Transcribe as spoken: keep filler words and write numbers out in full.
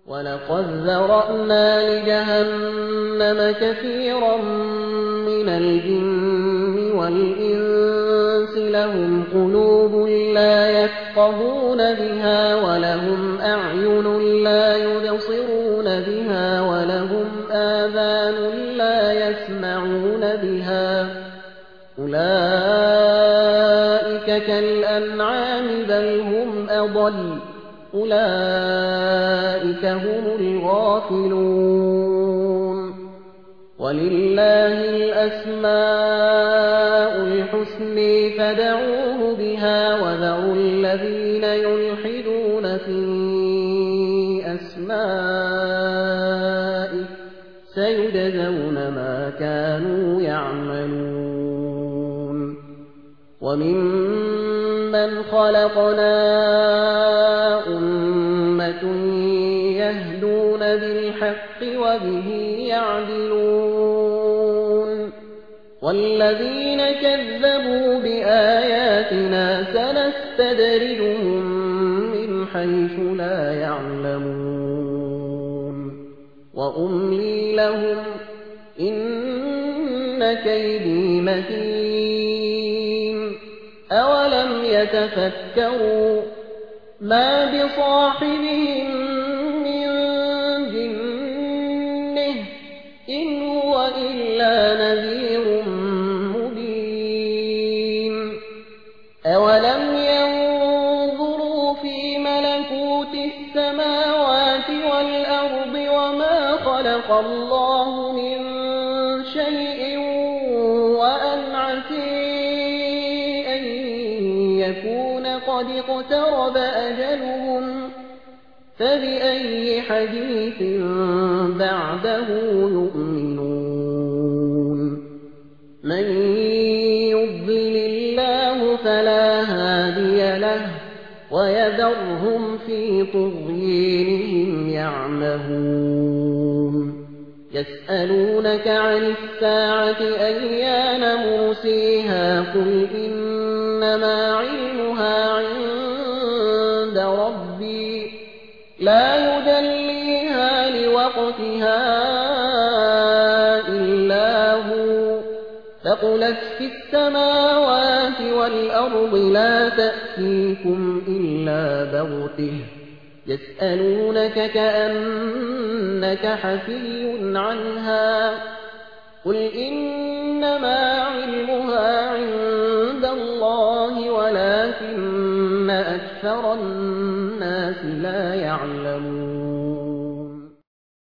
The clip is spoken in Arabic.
وَلَقَدْ ذَرَأْنَا لِجَهَنَّمَ كَثِيرًا مِنَ الْجِنِّ وَالْإِنسِ لَهُمْ قُلُوبٌ لَّا يَفْقَهُونَ بِهَا وَلَهُمْ أَعْيُنٌ لَّا يُبْصِرُونَ بِهَا وَلَهُمْ آذَانٌ لَّا يَسْمَعُونَ بِهَا أُولَٰئِكَ كَالْأَنْعَامِ بَلْ هُمْ أَضَلُّ أُولَٰئِكَ هُمُ الْغَافِلُونَ وَلِلَّهِ الْأَسْمَاءُ الْحُسْنَىٰ فَادْعُوهُ بِهَا وَذَرُوا الَّذِينَ يُلْحِدُونَ فِي أَسْمَائِهِ سَيُجْزَوْنَ مَا كَانُوا يَعْمَلُونَ وَمِمَّنْ خَلَقْنَا أُمَّةٌ يَهْدُونَ بِالْحَقِّ وَبِهِ يَعْدِلُونَ وَالَّذِينَ كَذَّبُوا بِآيَاتِنَا سَنَسْتَدْرِجُهُم مِّنْ حَيْثُ لَا يَعْلَمُونَ وَأُمْلِي لَهُمْ إِنَّ كَيْدِي مَتِينٌ أَوَلَمْ يَتَفَكَّرُوا مَا بِصَاحِبِهِم مِّن جِنَّةٍ إِنْ هُوَ إِلَّا نَذِيرٌ مُّبِينٌ أَوَلَمْ يَنظُرُوا فِي مَلَكُوتِ السَّمَاوَاتِ وَالْأَرْضِ وَمَا خَلَقَ اللَّهُ مِن شَيْءٍ وَأَنْ عَسَىٰ أَن يَكُونَ قَدِ اقْتَرَبَ أَجَلُهُمْ فَبِأَيِّ حَدِيثٍ بَعْدَهُ يُؤْمِنُونَ مَن يُضْلِلِ اللَّهُ فَلَا هَادِيَ لَهُ وَيَذَرْهُمْ فِي طُغْيَانِهِمْ يَعْمَهُونَ يَسْأَلُونَكَ عَنِ السَّاعَةِ أَيَّانَ مُرْسَاهَا قُلْ إِنَّمَا عِلْمُهَا عِندَ رَبِّي لَا يُجَلِّيهَا لِوَقْتِهَا إِلَّا هُوَ ثَقُلَتْ فِي السَّمَاوَاتِ وَالْأَرْضِ لَا تَأْتِيكُمْ إِلَّا بَغْتَةً يَسْأَلُونَكَ كَأَنَّكَ حَفِيٌّ عَنْهَا قُلْ إِنَّمَا عِلْمُهَا عِندَ اللَّهِ وَلَٰكِنَّ أَكْثَرَ النَّاسِ لَا يَعْلَمُونَ